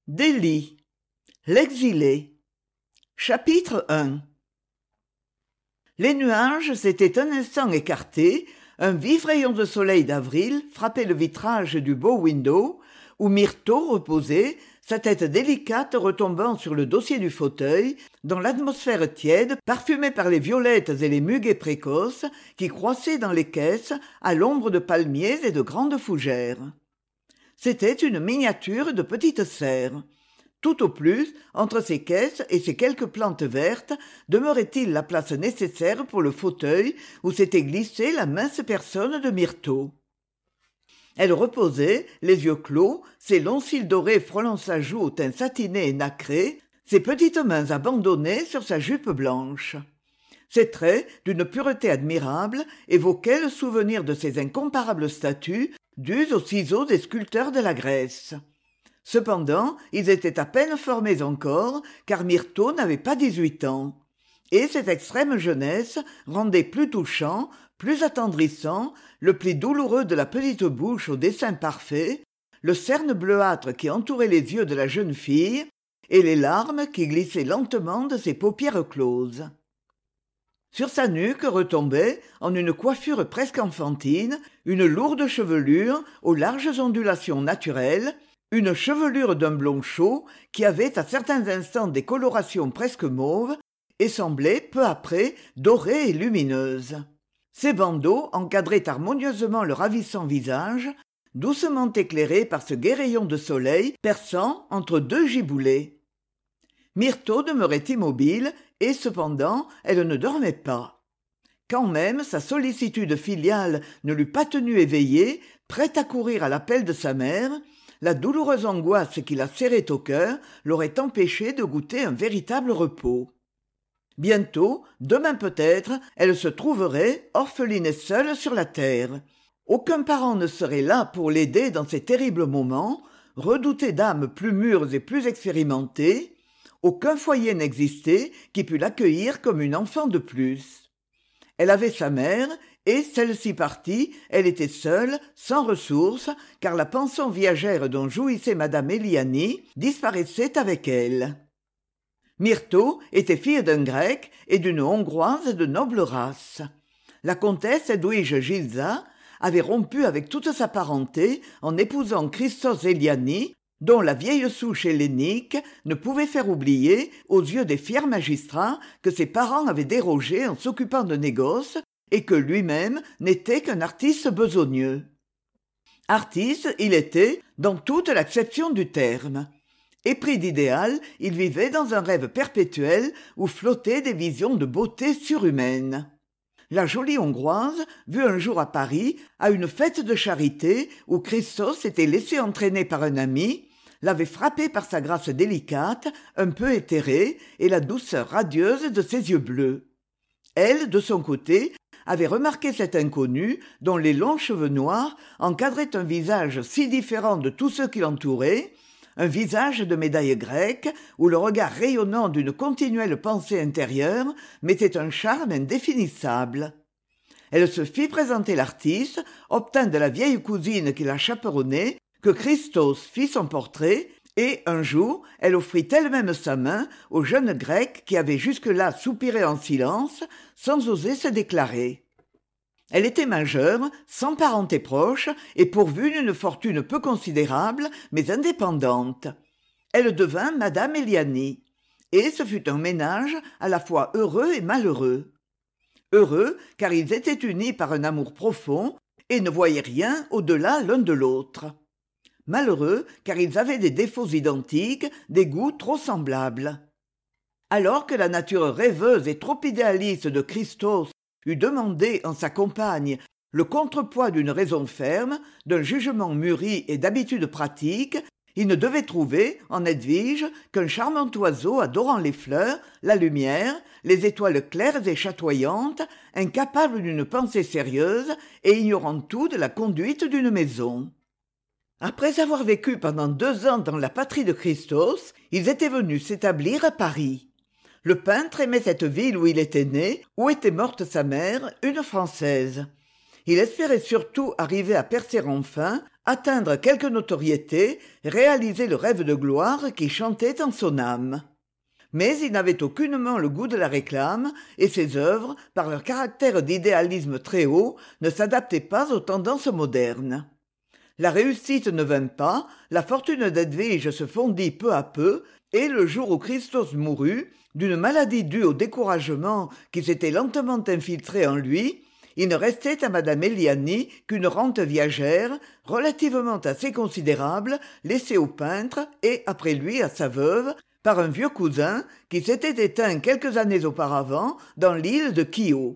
Delhi, l'exilé. Chapitre 1. Les nuages s'étaient un instant écartés, un vif rayon de soleil d'avril frappait le vitrage du bow window, où Myrtho reposait, sa tête délicate retombant sur le dossier du fauteuil, dans l'atmosphère tiède, parfumée par les violettes et les muguets précoces qui croissaient dans les caisses à l'ombre de palmiers et de grandes fougères. C'était une miniature de petite serre. Tout au plus, entre ces caisses et ces quelques plantes vertes, demeurait-il la place nécessaire pour le fauteuil où s'était glissée la mince personne de Myrtho. Elle reposait, les yeux clos, ses longs cils dorés frôlant sa joue au teint satiné et nacré, ses petites mains abandonnées sur sa jupe blanche. Ses traits, d'une pureté admirable, évoquaient le souvenir de ces incomparables statues dues aux ciseaux des sculpteurs de la Grèce. Cependant, ils étaient à peine formés encore, car Myrtho n'avait pas 18 ans. Et cette extrême jeunesse rendait plus touchant, plus attendrissant, le pli douloureux de la petite bouche au dessin parfait, le cerne bleuâtre qui entourait les yeux de la jeune fille, et les larmes qui glissaient lentement de ses paupières closes. Sur sa nuque retombait, en une coiffure presque enfantine, une lourde chevelure aux larges ondulations naturelles, une chevelure d'un blond chaud qui avait à certains instants des colorations presque mauves et semblait, peu après, dorée et lumineuse. Ses bandeaux encadraient harmonieusement le ravissant visage, doucement éclairé par ce gai rayon de soleil perçant entre deux giboulées. Myrtho demeurait immobile et cependant elle ne dormait pas. Quand même sa sollicitude filiale ne l'eût pas tenue éveillée, prête à courir à l'appel de sa mère, la douloureuse angoisse qui la serrait au cœur l'aurait empêchée de goûter un véritable repos. Bientôt, demain peut-être, elle se trouverait orpheline et seule sur la terre. Aucun parent ne serait là pour l'aider dans ces terribles moments, redouté d'âmes plus mûres et plus expérimentées. Aucun foyer n'existait qui pût l'accueillir comme une enfant de plus. Elle avait sa mère, et celle-ci partie, elle était seule, sans ressources, car la pension viagère dont jouissait madame Éliani disparaissait avec elle. Myrtho était fille d'un Grec et d'une Hongroise de noble race. La comtesse Edwige Gilza avait rompu avec toute sa parenté en épousant Christos Éliani, dont la vieille souche hellénique ne pouvait faire oublier, aux yeux des fiers magistrats, que ses parents avaient dérogé en s'occupant de négoces et que lui-même n'était qu'un artiste besogneux. Artiste, il était, dans toute l'acception du terme. Épris d'idéal, il vivait dans un rêve perpétuel où flottaient des visions de beauté surhumaine. La jolie Hongroise, vue un jour à Paris, à une fête de charité où Christos s'était laissé entraîner par un ami, l'avait frappé par sa grâce délicate, un peu éthérée, et la douceur radieuse de ses yeux bleus. Elle, de son côté, avait remarqué cet inconnu dont les longs cheveux noirs encadraient un visage si différent de tous ceux qui l'entouraient, un visage de médaille grecque où le regard rayonnant d'une continuelle pensée intérieure mettait un charme indéfinissable. Elle se fit présenter l'artiste, obtint de la vieille cousine qui la chaperonnait que Christos fit son portrait, et un jour elle offrit elle-même sa main au jeune grec qui avait jusque-là soupiré en silence, sans oser se déclarer. Elle était majeure, sans parenté proche, et pourvue d'une fortune peu considérable, mais indépendante. Elle devint madame Éliani, et ce fut un ménage à la fois heureux et malheureux. Heureux, car ils étaient unis par un amour profond, et ne voyaient rien au-delà l'un de l'autre. Malheureux, car ils avaient des défauts identiques, des goûts trop semblables. Alors que la nature rêveuse et trop idéaliste de Christos eût demandé en sa compagne le contrepoids d'une raison ferme, d'un jugement mûri et d'habitudes pratiques, il ne devait trouver, en Edwige, qu'un charmant oiseau adorant les fleurs, la lumière, les étoiles claires et chatoyantes, incapable d'une pensée sérieuse et ignorant tout de la conduite d'une maison. Après avoir vécu pendant 2 ans dans la patrie de Christos, ils étaient venus s'établir à Paris. Le peintre aimait cette ville où il était né, où était morte sa mère, une Française. Il espérait surtout arriver à percer enfin, atteindre quelque notoriété, réaliser le rêve de gloire qui chantait en son âme. Mais il n'avait aucunement le goût de la réclame, et ses œuvres, par leur caractère d'idéalisme très haut, ne s'adaptaient pas aux tendances modernes. La réussite ne vint pas, la fortune d'Edwige se fondit peu à peu, et le jour où Christos mourut, d'une maladie due au découragement qui s'était lentement infiltré en lui, il ne restait à madame Éliani qu'une rente viagère, relativement assez considérable, laissée au peintre et, après lui, à sa veuve, par un vieux cousin qui s'était éteint quelques années auparavant dans l'île de Kio.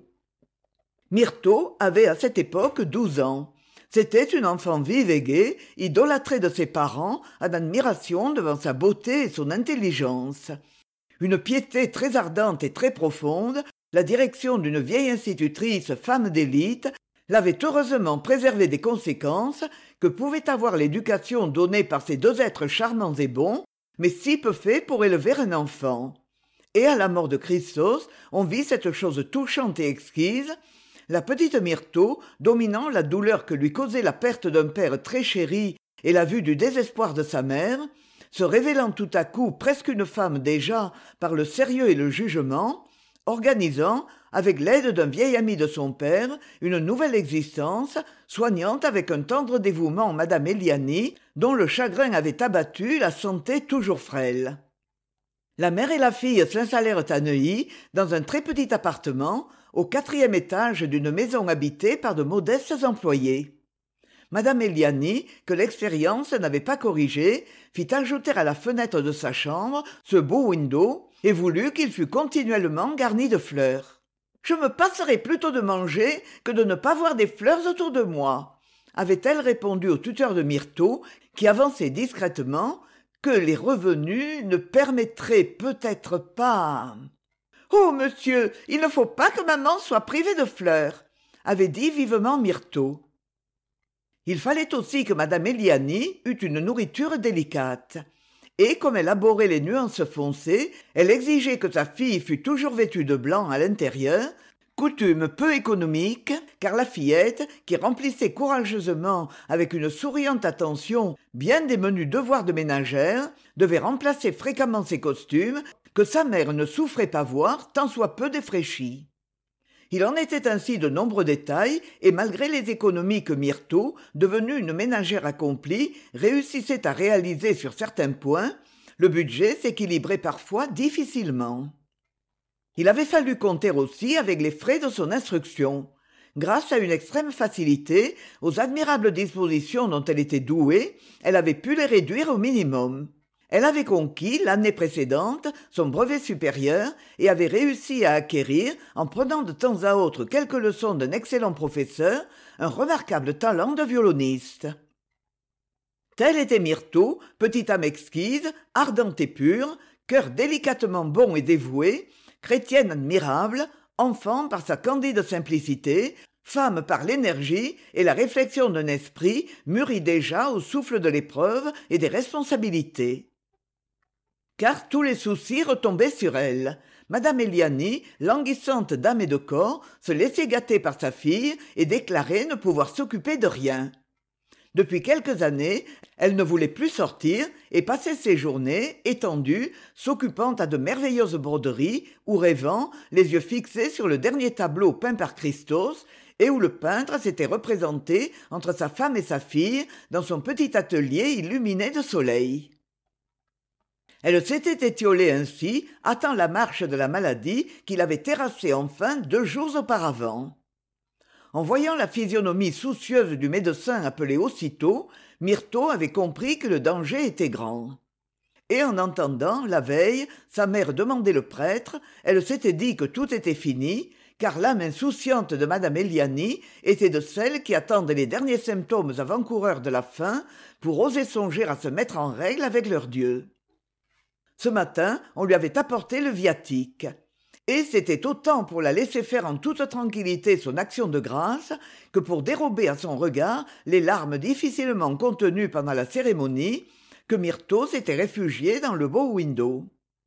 Myrtho avait à cette époque 12 ans. C'était une enfant vive et gaie, idolâtrée de ses parents, en admiration devant sa beauté et son intelligence. Une piété très ardente et très profonde, la direction d'une vieille institutrice femme d'élite, l'avait heureusement préservée des conséquences que pouvait avoir l'éducation donnée par ces deux êtres charmants et bons, mais si peu faits pour élever un enfant. Et à la mort de Christos, on vit cette chose touchante et exquise, la petite Myrtho, dominant la douleur que lui causait la perte d'un père très chéri et la vue du désespoir de sa mère, se révélant tout à coup presque une femme déjà par le sérieux et le jugement, organisant, avec l'aide d'un vieil ami de son père, une nouvelle existence, soignant avec un tendre dévouement madame Éliani, dont le chagrin avait abattu la santé toujours frêle. La mère et la fille s'installèrent à Neuilly, dans un très petit appartement, au 4e étage d'une maison habitée par de modestes employés. Madame Éliani, que l'expérience n'avait pas corrigé, fit ajouter à la fenêtre de sa chambre ce beau window et voulut qu'il fût continuellement garni de fleurs. « Je me passerai plutôt de manger que de ne pas voir des fleurs autour de moi », avait-elle répondu au tuteur de Myrtho, qui avançait discrètement que les revenus ne permettraient peut-être pas. « Oh, monsieur, il ne faut pas que maman soit privée de fleurs », avait dit vivement Myrtho. Il fallait aussi que madame Éliani eût une nourriture délicate. Et comme elle abhorrait les nuances foncées, elle exigeait que sa fille fût toujours vêtue de blanc à l'intérieur, coutume peu économique, car la fillette, qui remplissait courageusement avec une souriante attention bien des menus devoirs de ménagère, devait remplacer fréquemment ses costumes que sa mère ne souffrait pas voir tant soit peu défraîchis. Il en était ainsi de nombreux détails, et malgré les économies que Myrtho, devenue une ménagère accomplie, réussissait à réaliser sur certains points, le budget s'équilibrait parfois difficilement. Il avait fallu compter aussi avec les frais de son instruction. Grâce à une extrême facilité, aux admirables dispositions dont elle était douée, elle avait pu les réduire au minimum. Elle avait conquis, l'année précédente, son brevet supérieur et avait réussi à acquérir, en prenant de temps à autre quelques leçons d'un excellent professeur, un remarquable talent de violoniste. Telle était Myrtho, petite âme exquise, ardente et pure, cœur délicatement bon et dévoué, chrétienne admirable, enfant par sa candide simplicité, femme par l'énergie et la réflexion d'un esprit mûri déjà au souffle de l'épreuve et des responsabilités. Car tous les soucis retombaient sur elle. Madame Éliani, languissante d'âme et de corps, se laissait gâter par sa fille et déclarait ne pouvoir s'occuper de rien. Depuis quelques années, elle ne voulait plus sortir et passait ses journées, étendue, s'occupant à de merveilleuses broderies ou rêvant, les yeux fixés sur le dernier tableau peint par Christos et où le peintre s'était représenté entre sa femme et sa fille dans son petit atelier illuminé de soleil. Elle s'était étiolée ainsi, hâtant la marche de la maladie qui l'avait terrassée enfin 2 jours auparavant. En voyant la physionomie soucieuse du médecin appelé aussitôt, Myrtho avait compris que le danger était grand. Et en entendant, la veille, sa mère demander le prêtre, elle s'était dit que tout était fini, car l'âme insouciante de madame Éliani était de celles qui attendent les derniers symptômes avant-coureurs de la fin pour oser songer à se mettre en règle avec leur Dieu. Ce matin, on lui avait apporté le viatique. Et c'était autant pour la laisser faire en toute tranquillité son action de grâce que pour dérober à son regard les larmes difficilement contenues pendant la cérémonie, que Myrtho s'était réfugiée dans le beau window.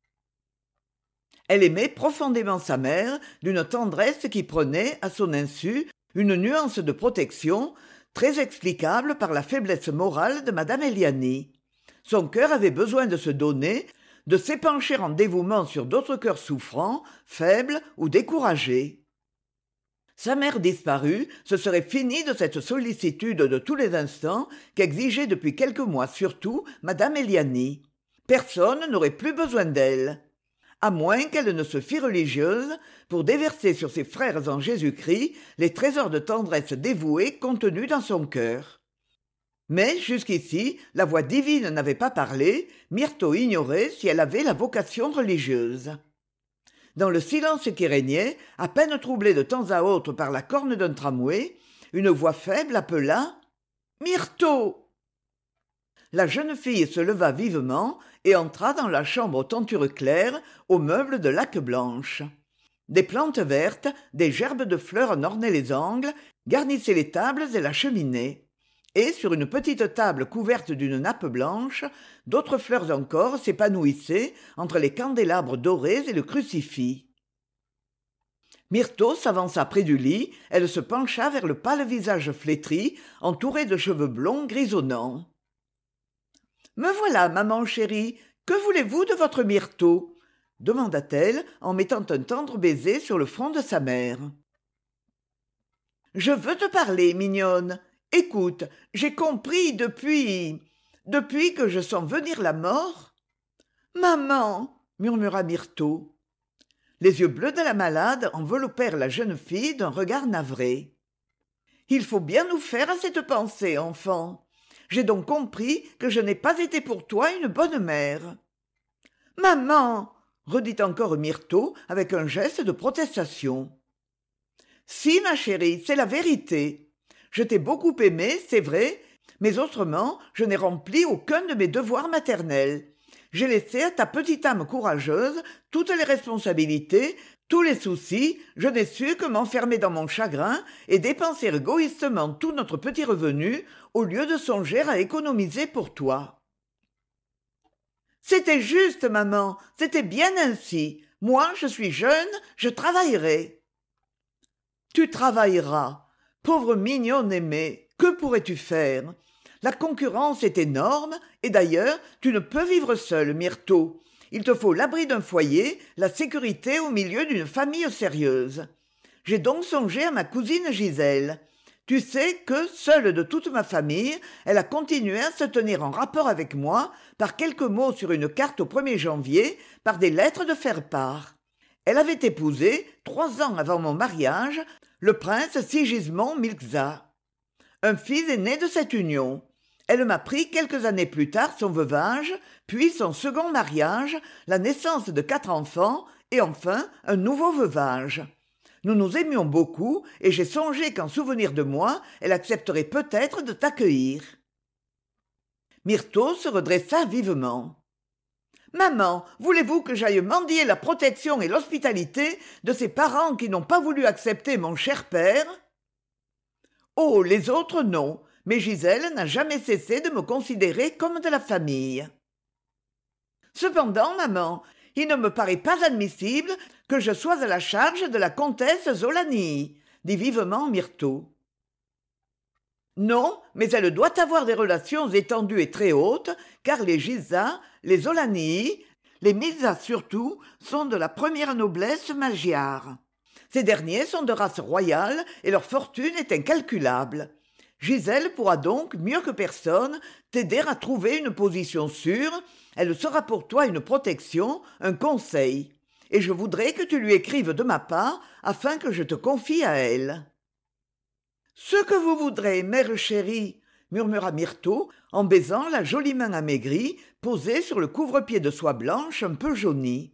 Elle aimait profondément sa mère d'une tendresse qui prenait, à son insu, une nuance de protection, très explicable par la faiblesse morale de madame Éliani. Son cœur avait besoin de se donner, de s'épancher en dévouement sur d'autres cœurs souffrants, faibles ou découragés. Sa mère disparue, ce serait fini de cette sollicitude de tous les instants qu'exigeait depuis quelques mois surtout madame Éliani. Personne n'aurait plus besoin d'elle, à moins qu'elle ne se fît religieuse pour déverser sur ses frères en Jésus-Christ les trésors de tendresse dévouée contenus dans son cœur. Mais jusqu'ici, la voix divine n'avait pas parlé, Myrtho ignorait si elle avait la vocation religieuse. Dans le silence qui régnait, à peine troublé de temps à autre par la corne d'un tramway, une voix faible appela « Myrtho !» La jeune fille se leva vivement et entra dans la chambre aux tentures claires, aux meubles de laque blanche. Des plantes vertes, des gerbes de fleurs en ornaient les angles, garnissaient les tables et la cheminée. Et sur une petite table couverte d'une nappe blanche, d'autres fleurs encore s'épanouissaient entre les candélabres dorés et le crucifix. Myrtho s'avança près du lit, elle se pencha vers le pâle visage flétri, entouré de cheveux blonds grisonnants. « Me voilà, maman chérie, que voulez-vous de votre Myrtho ?» demanda-t-elle en mettant un tendre baiser sur le front de sa mère. « Je veux te parler, mignonne. Écoute, j'ai compris depuis que je sens venir la mort. »« Maman !» murmura Myrtho. Les yeux bleus de la malade enveloppèrent la jeune fille d'un regard navré. « Il faut bien nous faire à cette pensée, enfant. J'ai donc compris que je n'ai pas été pour toi une bonne mère. »« Maman !» redit encore Myrtho avec un geste de protestation. « Si, ma chérie, c'est la vérité. Je t'ai beaucoup aimée, c'est vrai, mais autrement, je n'ai rempli aucun de mes devoirs maternels. J'ai laissé à ta petite âme courageuse toutes les responsabilités, tous les soucis, je n'ai su que m'enfermer dans mon chagrin et dépenser égoïstement tout notre petit revenu au lieu de songer à économiser pour toi. »« C'était juste, maman, c'était bien ainsi. Moi, je suis jeune, je travaillerai. »« Tu travailleras. Pauvre mignonne aimée, que pourrais-tu faire ? La concurrence est énorme, et d'ailleurs, tu ne peux vivre seule, Myrtho. Il te faut l'abri d'un foyer, la sécurité au milieu d'une famille sérieuse. J'ai donc songé à ma cousine Gisèle. Tu sais que, seule de toute ma famille, elle a continué à se tenir en rapport avec moi, par quelques mots sur une carte au 1er janvier, par des lettres de faire-part. Elle avait épousé, 3 ans avant mon mariage, le prince Sigismond Milxa. Un fils est né de cette union. Elle m'a pris quelques années plus tard son veuvage, puis son second mariage, la naissance de 4 enfants, et enfin un nouveau veuvage. Nous nous aimions beaucoup, et j'ai songé qu'en souvenir de moi, elle accepterait peut-être de t'accueillir. » Myrtho se redressa vivement. « Maman, voulez-vous que j'aille mendier la protection et l'hospitalité de ces parents qui n'ont pas voulu accepter mon cher père ? » Oh, les autres, non, mais Gisèle n'a jamais cessé de me considérer comme de la famille. Cependant, maman, il ne me paraît pas admissible que je sois à la charge de la comtesse Zolani, dit vivement Myrtho. Non, mais elle doit avoir des relations étendues et très hautes, car les Giza, les Zolani, les Milza surtout, sont de la première noblesse magyare. Ces derniers sont de race royale et leur fortune est incalculable. Gisèle pourra donc, mieux que personne, t'aider à trouver une position sûre. Elle sera pour toi une protection, un conseil. Et je voudrais que tu lui écrives de ma part afin que je te confie à elle. « Ce que vous voudrez, mère chérie, » murmura Myrtho en baisant la jolie main amaigrie posée sur le couvre-pied de soie blanche un peu jaunie.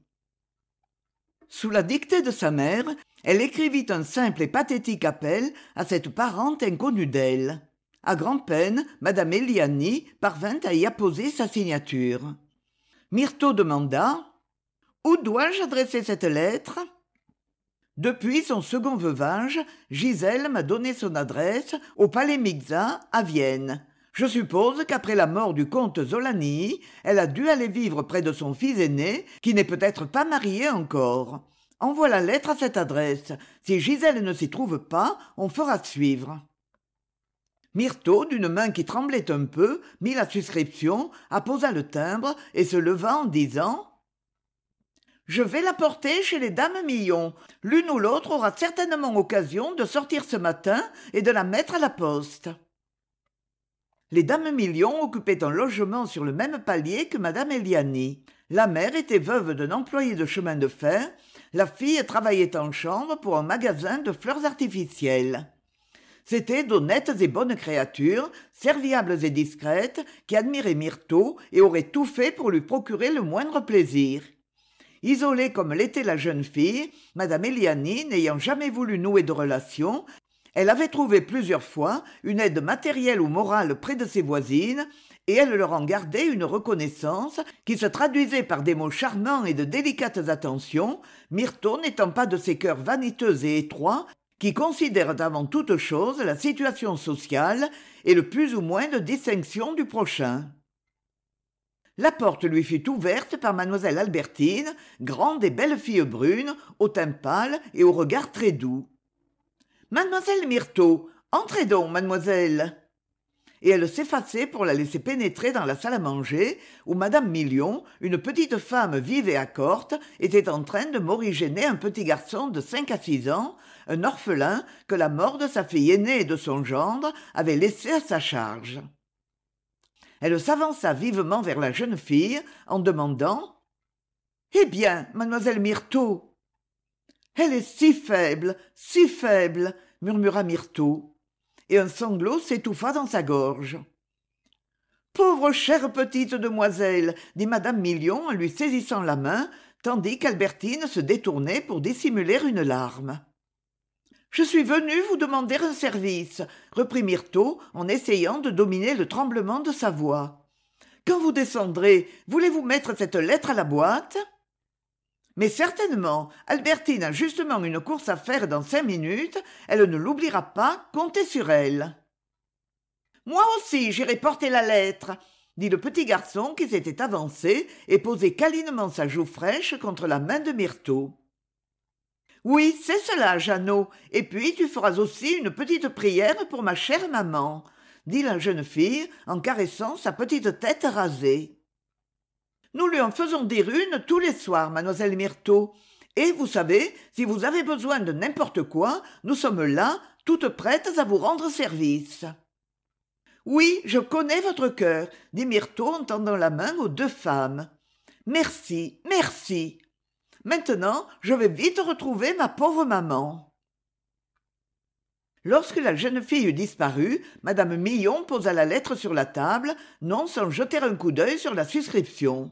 Sous la dictée de sa mère, elle écrivit un simple et pathétique appel à cette parente inconnue d'elle. À grand-peine, madame Éliani parvint à y apposer sa signature. Myrtho demanda « Où dois-je adresser cette lettre ?» Depuis son second veuvage, Gisèle m'a donné son adresse au Palais Migza, à Vienne. Je suppose qu'après la mort du comte Zolani, elle a dû aller vivre près de son fils aîné, qui n'est peut-être pas marié encore. Envoie la lettre à cette adresse. Si Gisèle ne s'y trouve pas, on fera suivre. Myrtho, d'une main qui tremblait un peu, mit la suscription, apposa le timbre et se leva en disant « Je vais la porter chez les dames Millon. L'une ou l'autre aura certainement occasion de sortir ce matin et de la mettre à la poste. » Les dames Millon occupaient un logement sur le même palier que madame Éliani. La mère était veuve d'un employé de chemin de fer, la fille travaillait en chambre pour un magasin de fleurs artificielles. C'étaient d'honnêtes et bonnes créatures, serviables et discrètes, qui admiraient Myrtho et auraient tout fait pour lui procurer le moindre plaisir. Isolée comme l'était la jeune fille, madame Éliani, n'ayant jamais voulu nouer de relations, elle avait trouvé plusieurs fois une aide matérielle ou morale près de ses voisines, et elle leur en gardait une reconnaissance qui se traduisait par des mots charmants et de délicates attentions, Myrtho n'étant pas de ces cœurs vaniteux et étroits qui considèrent avant toute chose la situation sociale et le plus ou moins de distinction du prochain. La porte lui fut ouverte par mademoiselle Albertine, grande et belle fille brune, au teint pâle et au regard très doux. « Mademoiselle Myrtho, entrez donc, mademoiselle !» Et elle s'effaçait pour la laisser pénétrer dans la salle à manger, où madame Million, une petite femme vive et accorte, était en train de morigéner un petit garçon de 5 à 6 ans, un orphelin que la mort de sa fille aînée et de son gendre avait laissé à sa charge. Elle s'avança vivement vers la jeune fille, en demandant « Eh bien, mademoiselle Myrtho !»« Elle est si faible, murmura Myrtho, et un sanglot s'étouffa dans sa gorge. « Pauvre chère petite demoiselle !» dit madame Million en lui saisissant la main, tandis qu'Albertine se détournait pour dissimuler une larme. « Je suis venue vous demander un service, » reprit Myrtho en essayant de dominer le tremblement de sa voix. « Quand vous descendrez, voulez-vous mettre cette lettre à la boîte ?»« Mais certainement, Albertine a justement une course à faire dans 5 minutes, elle ne l'oubliera pas, comptez sur elle. »« Moi aussi, j'irai porter la lettre, » dit le petit garçon qui s'était avancé et posait câlinement sa joue fraîche contre la main de Myrtho. « Oui, c'est cela, Jeannot, et puis tu feras aussi une petite prière pour ma chère maman, » dit la jeune fille en caressant sa petite tête rasée. « Nous lui en faisons dire une tous les soirs, mademoiselle Myrtho, et vous savez, si vous avez besoin de n'importe quoi, nous sommes là, toutes prêtes à vous rendre service. »« Oui, je connais votre cœur, » dit Myrtho en tendant la main aux 2 femmes. « Merci, merci. Maintenant, je vais vite retrouver ma pauvre maman. » Lorsque la jeune fille eut disparu, madame Millon posa la lettre sur la table, non sans jeter un coup d'œil sur la suscription.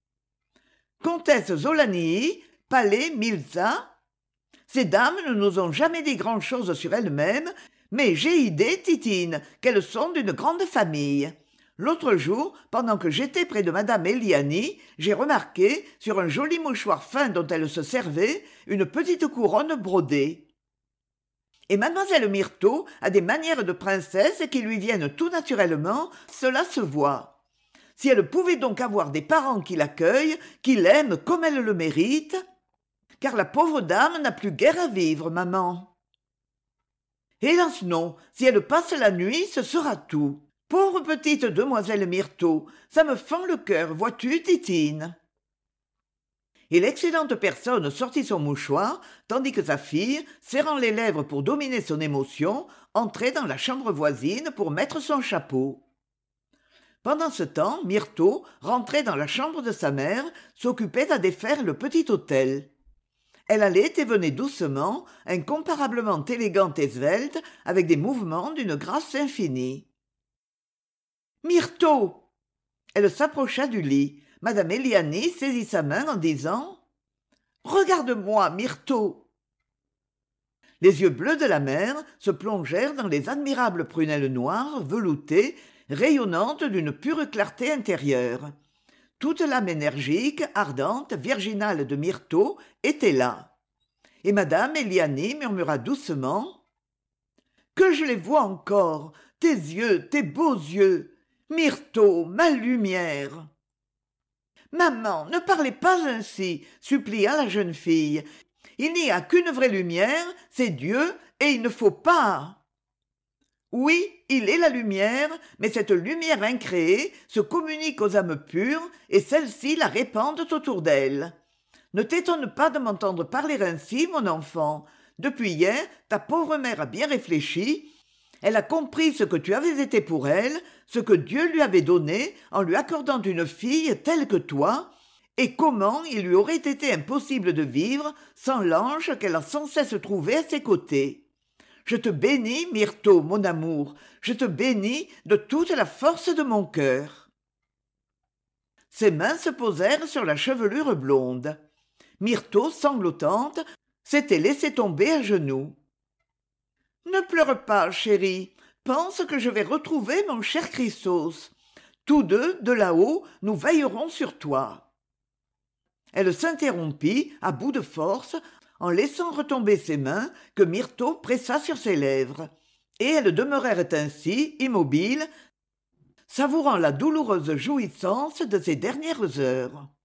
« Comtesse Zolanii, Palais Milza. » Ces dames ne nous ont jamais dit grand-chose sur elles-mêmes, mais j'ai idée, Titine, qu'elles sont d'une grande famille. L'autre jour, pendant que j'étais près de madame Éliani, j'ai remarqué, sur un joli mouchoir fin dont elle se servait, une petite couronne brodée. Et mademoiselle Myrtho a des manières de princesse qui lui viennent tout naturellement, cela se voit. Si elle pouvait donc avoir des parents qui l'accueillent, qui l'aiment comme elle le mérite, car la pauvre dame n'a plus guère à vivre, maman. Hélas non, si elle passe la nuit, ce sera tout. Pauvre petite demoiselle Myrtho, ça me fend le cœur, vois-tu, Titine. Et l'excellente personne sortit son mouchoir, tandis que sa fille, serrant les lèvres pour dominer son émotion, entrait dans la chambre voisine pour mettre son chapeau. Pendant ce temps, Myrtho, rentrée dans la chambre de sa mère, s'occupait à défaire le petit autel. Elle allait et venait doucement, incomparablement élégante et svelte, avec des mouvements d'une grâce infinie. « Myrtho !» Elle s'approcha du lit. Madame Éliani saisit sa main en disant « Regarde-moi, Myrtho !» Les yeux bleus de la mère se plongèrent dans les admirables prunelles noires, veloutées, rayonnantes d'une pure clarté intérieure. Toute l'âme énergique, ardente, virginale de Myrtho était là. Et madame Éliani murmura doucement « Que je les vois encore, tes yeux, tes beaux yeux, Myrtho, ma lumière !» « Maman, ne parlez pas ainsi, » supplia la jeune fille. « Il n'y a qu'une vraie lumière, c'est Dieu, et il ne faut pas. » Oui, il est la lumière, mais cette lumière incréée se communique aux âmes pures et celles-ci la répandent autour d'elle. Ne t'étonne pas de m'entendre parler ainsi, mon enfant. Depuis hier, ta pauvre mère a bien réfléchi. Elle a compris ce que tu avais été pour elle, ce que Dieu lui avait donné en lui accordant une fille telle que toi, et comment il lui aurait été impossible de vivre sans l'ange qu'elle a sans cesse trouvé à ses côtés. Je te bénis, Myrtho, mon amour, je te bénis de toute la force de mon cœur. Ses mains se posèrent sur la chevelure blonde. Myrtho, sanglotante, s'était laissée tomber à genoux. Ne pleure pas, chérie, pense que je vais retrouver mon cher Chrysos. Tous deux, de là-haut, nous veillerons sur toi. Elle s'interrompit, à bout de force, en laissant retomber ses mains que Myrtho pressa sur ses lèvres, et elles demeurèrent ainsi, immobiles, savourant la douloureuse jouissance de ces dernières heures.